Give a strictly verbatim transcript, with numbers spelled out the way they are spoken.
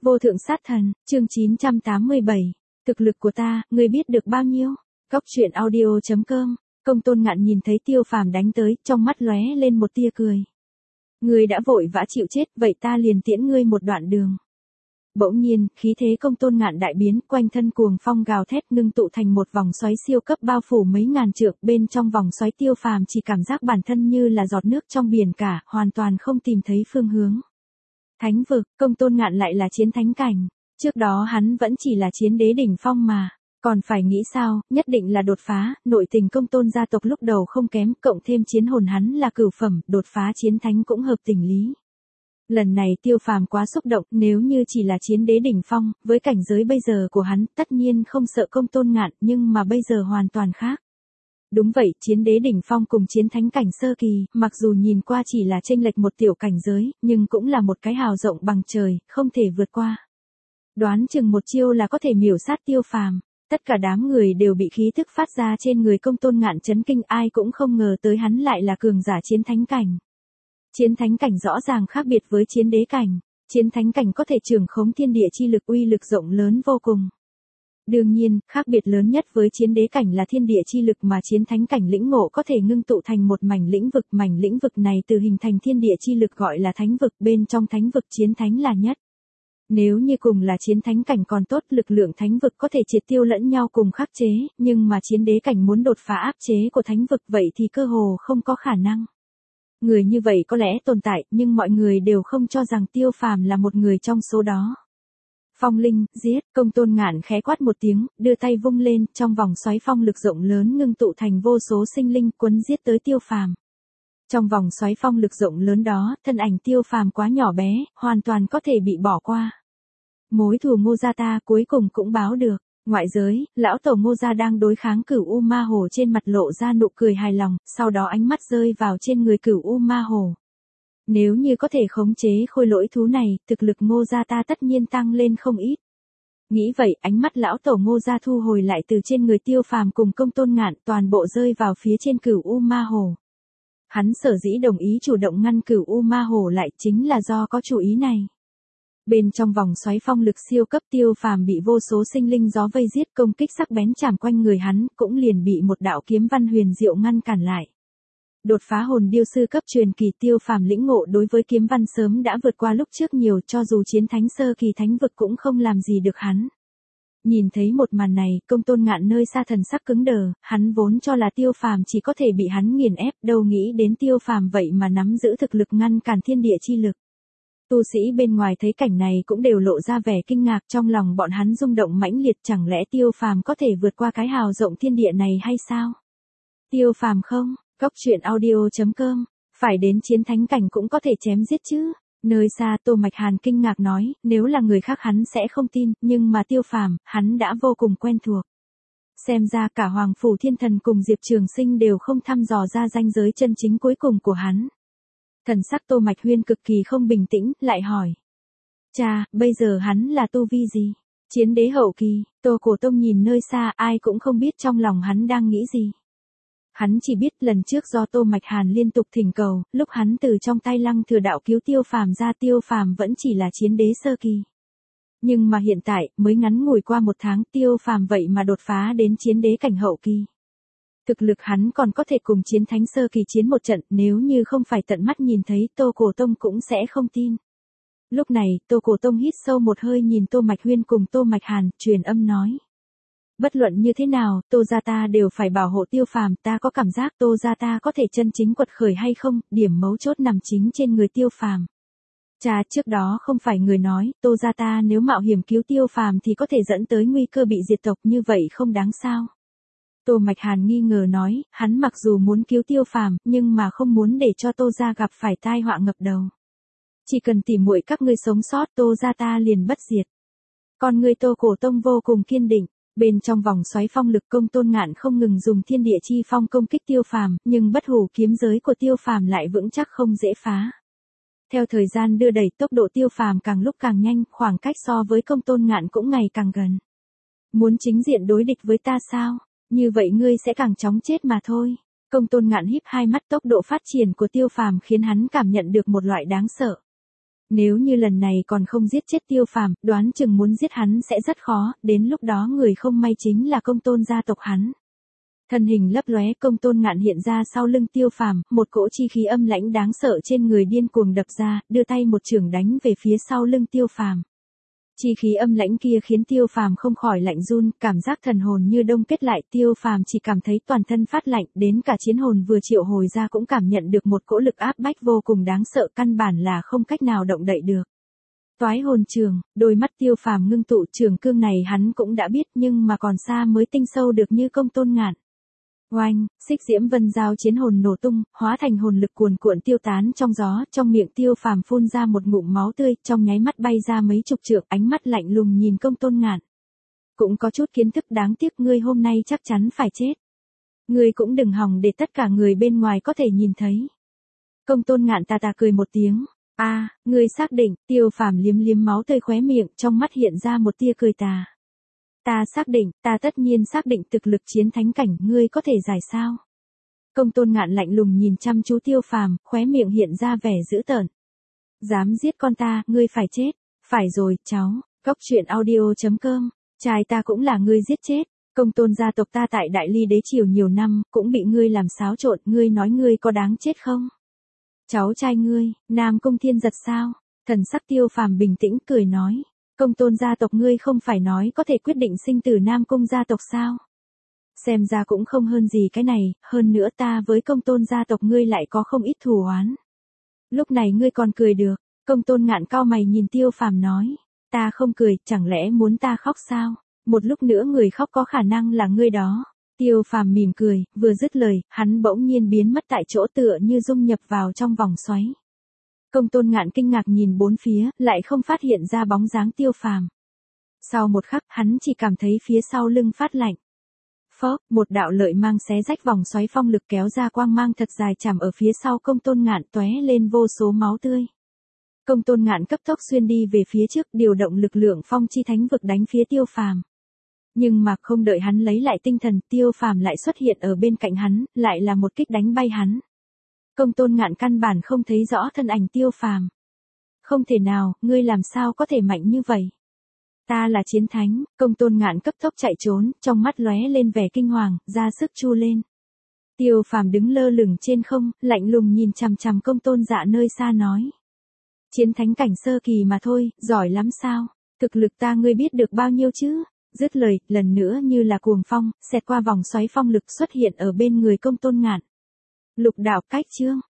Vô thượng sát thần, chương chín trăm tám mươi bảy. Thực lực của ta, ngươi biết được bao nhiêu? Cóc truyện audio chấm com. Công Tôn Ngạn nhìn thấy Tiêu Phàm đánh tới, trong mắt lóe lên một tia cười. Ngươi đã vội vã chịu chết, vậy ta liền tiễn ngươi một đoạn đường. Bỗng nhiên, khí thế Công Tôn Ngạn đại biến, quanh thân cuồng phong gào thét ngưng tụ thành một vòng xoáy siêu cấp bao phủ mấy ngàn trượng, bên trong vòng xoáy Tiêu Phàm chỉ cảm giác bản thân như là giọt nước trong biển cả, hoàn toàn không tìm thấy phương hướng. Thánh vực, Công Tôn Ngạn lại là chiến thánh cảnh, trước đó hắn vẫn chỉ là chiến đế đỉnh phong mà, còn phải nghĩ sao, nhất định là đột phá, nội tình Công Tôn gia tộc lúc đầu không kém, cộng thêm chiến hồn hắn là cửu phẩm, đột phá chiến thánh cũng hợp tình lý. Lần này Tiêu Phàm quá xúc động, nếu như chỉ là chiến đế đỉnh phong, với cảnh giới bây giờ của hắn, tất nhiên không sợ Công Tôn Ngạn, nhưng mà bây giờ hoàn toàn khác. Đúng vậy, chiến đế đỉnh phong cùng chiến thánh cảnh sơ kỳ, mặc dù nhìn qua chỉ là chênh lệch một tiểu cảnh giới, nhưng cũng là một cái hào rộng bằng trời, không thể vượt qua. Đoán chừng một chiêu là có thể miểu sát Tiêu Phàm, tất cả đám người đều bị khí thức phát ra trên người Công Tôn Ngạn chấn kinh, ai cũng không ngờ tới hắn lại là cường giả chiến thánh cảnh. Chiến thánh cảnh rõ ràng khác biệt với chiến đế cảnh, chiến thánh cảnh có thể trưởng khống thiên địa chi lực, uy lực rộng lớn vô cùng. Đương nhiên, khác biệt lớn nhất với chiến đế cảnh là thiên địa chi lực mà chiến thánh cảnh lĩnh ngộ có thể ngưng tụ thành một mảnh lĩnh vực, mảnh lĩnh vực này từ hình thành thiên địa chi lực gọi là thánh vực, bên trong thánh vực chiến thánh là nhất. Nếu như cùng là chiến thánh cảnh còn tốt, lực lượng thánh vực có thể triệt tiêu lẫn nhau cùng khắc chế, nhưng mà chiến đế cảnh muốn đột phá áp chế của thánh vực vậy thì cơ hồ không có khả năng. Người như vậy có lẽ tồn tại, nhưng mọi người đều không cho rằng Tiêu Phàm là một người trong số đó. Phong linh, giết, Công Tôn Ngạn khẽ quát một tiếng, đưa tay vung lên, trong vòng xoáy phong lực rộng lớn ngưng tụ thành vô số sinh linh quấn giết tới Tiêu Phàm. Trong vòng xoáy phong lực rộng lớn đó, thân ảnh Tiêu Phàm quá nhỏ bé, hoàn toàn có thể bị bỏ qua. Mối thù Ngô gia ta cuối cùng cũng báo được. Ngoại giới, lão tổ Ngô gia đang đối kháng Cửu U Ma Hồ trên mặt lộ ra nụ cười hài lòng, sau đó ánh mắt rơi vào trên người Cửu U Ma Hồ. Nếu như có thể khống chế khôi lỗi thú này, thực lực Ngô gia ta tất nhiên tăng lên không ít. Nghĩ vậy, ánh mắt lão tổ Ngô gia thu hồi lại từ trên người Tiêu Phàm cùng Công Tôn Ngạn, toàn bộ rơi vào phía trên Cửu U Ma Hồ. Hắn sở dĩ đồng ý chủ động ngăn Cửu U Ma Hồ lại chính là do có chủ ý này. Bên trong vòng xoáy phong lực siêu cấp, Tiêu Phàm bị vô số sinh linh gió vây giết, công kích sắc bén chạm quanh người hắn, cũng liền bị một đạo kiếm văn huyền diệu ngăn cản lại. Đột phá hồn điêu sư cấp truyền kỳ, Tiêu Phàm lĩnh ngộ đối với kiếm văn sớm đã vượt qua lúc trước nhiều, cho dù chiến thánh sơ kỳ thánh vực cũng không làm gì được hắn. Nhìn thấy một màn này, Công Tôn Ngạn nơi xa thần sắc cứng đờ, hắn vốn cho là Tiêu Phàm chỉ có thể bị hắn nghiền ép, đâu nghĩ đến Tiêu Phàm vậy mà nắm giữ thực lực ngăn cản thiên địa chi lực. Tu sĩ bên ngoài thấy cảnh này cũng đều lộ ra vẻ kinh ngạc, trong lòng bọn hắn rung động mãnh liệt, chẳng lẽ Tiêu Phàm có thể vượt qua cái hào rộng thiên địa này hay sao? Tiêu Phàm không, Cóc truyện audio chấm com, phải đến chiến thánh cảnh cũng có thể chém giết chứ? Nơi xa Tô Mạch Hàn kinh ngạc nói, nếu là người khác hắn sẽ không tin, nhưng mà Tiêu Phàm, hắn đã vô cùng quen thuộc. Xem ra cả Hoàng Phủ Thiên Thần cùng Diệp Trường Sinh đều không thăm dò ra ranh giới chân chính cuối cùng của hắn. Thần sắc Tô Mạch Huyên cực kỳ không bình tĩnh, lại hỏi. Cha, bây giờ hắn là tu vi gì? Chiến đế hậu kỳ. Tô Cổ Tông nhìn nơi xa, ai cũng không biết trong lòng hắn đang nghĩ gì. Hắn chỉ biết lần trước do Tô Mạch Hàn liên tục thỉnh cầu, lúc hắn từ trong tay Lăng Thừa Đạo cứu Tiêu Phàm ra, Tiêu Phàm vẫn chỉ là chiến đế sơ kỳ. Nhưng mà hiện tại, mới ngắn ngủi qua một tháng, Tiêu Phàm vậy mà đột phá đến chiến đế cảnh hậu kỳ. Thực lực hắn còn có thể cùng chiến thánh sơ kỳ chiến một trận, nếu như không phải tận mắt nhìn thấy, Tô Cổ Tông cũng sẽ không tin. Lúc này, Tô Cổ Tông hít sâu một hơi nhìn Tô Mạch Huyên cùng Tô Mạch Hàn, truyền âm nói. Bất luận như thế nào, Tô gia ta đều phải bảo hộ Tiêu Phàm, ta có cảm giác Tô gia ta có thể chân chính quật khởi hay không, điểm mấu chốt nằm chính trên người Tiêu Phàm. Cha, trước đó không phải người nói, Tô gia ta nếu mạo hiểm cứu Tiêu Phàm thì có thể dẫn tới nguy cơ bị diệt tộc, như vậy không đáng sao? Tô Mạch Hàn nghi ngờ nói, hắn mặc dù muốn cứu Tiêu Phàm, nhưng mà không muốn để cho Tô gia gặp phải tai họa ngập đầu. Chỉ cần tỉ muội các ngươi sống sót, Tô gia ta liền bất diệt. Còn người Tô Cổ Tông vô cùng kiên định, bên trong vòng xoáy phong lực, Công Tôn Ngạn không ngừng dùng thiên địa chi phong công kích Tiêu Phàm, nhưng bất hủ kiếm giới của Tiêu Phàm lại vững chắc không dễ phá. Theo thời gian đưa đẩy, tốc độ Tiêu Phàm càng lúc càng nhanh, khoảng cách so với Công Tôn Ngạn cũng ngày càng gần. Muốn chính diện đối địch với ta sao? Như vậy ngươi sẽ càng chóng chết mà thôi. Công Tôn Ngạn híp hai mắt, tốc độ phát triển của Tiêu Phàm khiến hắn cảm nhận được một loại đáng sợ. Nếu như lần này còn không giết chết Tiêu Phàm, đoán chừng muốn giết hắn sẽ rất khó, đến lúc đó người không may chính là Công Tôn gia tộc hắn. Thân hình lấp lóe, Công Tôn Ngạn hiện ra sau lưng Tiêu Phàm, một cỗ chi khí âm lãnh đáng sợ trên người điên cuồng đập ra, đưa tay một chưởng đánh về phía sau lưng Tiêu Phàm. Chi khí âm lãnh kia khiến Tiêu Phàm không khỏi lạnh run, cảm giác thần hồn như đông kết lại, Tiêu Phàm chỉ cảm thấy toàn thân phát lạnh, đến cả chiến hồn vừa triệu hồi ra cũng cảm nhận được một cỗ lực áp bách vô cùng đáng sợ, căn bản là không cách nào động đậy được. Toái hồn trường, đôi mắt Tiêu Phàm ngưng tụ, trường cương này hắn cũng đã biết nhưng mà còn xa mới tinh sâu được như Công Tôn Ngạn. Oanh, xích diễm vân giao chiến hồn nổ tung, hóa thành hồn lực cuồn cuộn tiêu tán trong gió, trong miệng Tiêu Phàm phun ra một ngụm máu tươi, trong nháy mắt bay ra mấy chục trượng, ánh mắt lạnh lùng nhìn Công Tôn Ngạn. Cũng có chút kiến thức, đáng tiếc ngươi hôm nay chắc chắn phải chết. Ngươi cũng đừng hòng để tất cả người bên ngoài có thể nhìn thấy. Công Tôn Ngạn tà tà cười một tiếng. A, à, ngươi xác định? Tiêu Phàm liếm liếm máu tươi khóe miệng, trong mắt hiện ra một tia cười tà. Ta xác định, ta tất nhiên xác định thực lực chiến thánh cảnh, ngươi có thể giải sao? Công Tôn Ngạn lạnh lùng nhìn chăm chú Tiêu Phàm, khóe miệng hiện ra vẻ dữ tợn. Dám giết con ta, ngươi phải chết. Phải rồi, cháu. Cốc truyện audio chấm com. Trai ta cũng là ngươi giết chết. Công Tôn gia tộc ta tại Đại Ly đế triều nhiều năm, cũng bị ngươi làm xáo trộn, ngươi nói ngươi có đáng chết không? Cháu trai ngươi, Nam Cung Thiên Giật sao? Thần sắc Tiêu Phàm bình tĩnh cười nói. Công Tôn gia tộc ngươi không phải nói có thể quyết định sinh tử Nam Cung gia tộc sao? Xem ra cũng không hơn gì cái này, hơn nữa ta với Công Tôn gia tộc ngươi lại có không ít thù oán. Lúc này ngươi còn cười được, Công Tôn Ngạn cau mày nhìn Tiêu Phàm nói, ta không cười, chẳng lẽ muốn ta khóc sao? Một lúc nữa người khóc có khả năng là ngươi đó. Tiêu Phàm mỉm cười, vừa dứt lời, hắn bỗng nhiên biến mất tại chỗ tựa như dung nhập vào trong vòng xoáy. Công Tôn Ngạn kinh ngạc nhìn bốn phía, lại không phát hiện ra bóng dáng Tiêu Phàm. Sau một khắc, hắn chỉ cảm thấy phía sau lưng phát lạnh. Phốc, một đạo lợi mang xé rách vòng xoáy phong lực kéo ra quang mang thật dài chằm ở phía sau Công Tôn Ngạn, tóe lên vô số máu tươi. Công Tôn Ngạn cấp tốc xuyên đi về phía trước, điều động lực lượng phong chi thánh vực đánh phía Tiêu Phàm. Nhưng mà không đợi hắn lấy lại tinh thần, Tiêu Phàm lại xuất hiện ở bên cạnh hắn, lại là một kích đánh bay hắn. Công Tôn Ngạn căn bản không thấy rõ thân ảnh Tiêu Phàm. Không thể nào, ngươi làm sao có thể mạnh như vậy? Ta là chiến thánh. Công Tôn Ngạn cấp tốc chạy trốn, trong mắt lóe lên vẻ kinh hoàng, ra sức chu lên. Tiêu Phàm đứng lơ lửng trên không, lạnh lùng nhìn chằm chằm Công Tôn Dạ nơi xa nói. Chiến thánh cảnh sơ kỳ mà thôi, giỏi lắm sao? Thực lực ta ngươi biết được bao nhiêu chứ? Dứt lời, lần nữa như là cuồng phong, xẹt qua vòng xoáy phong lực xuất hiện ở bên người Công Tôn Ngạn. Lục đạo cách chương,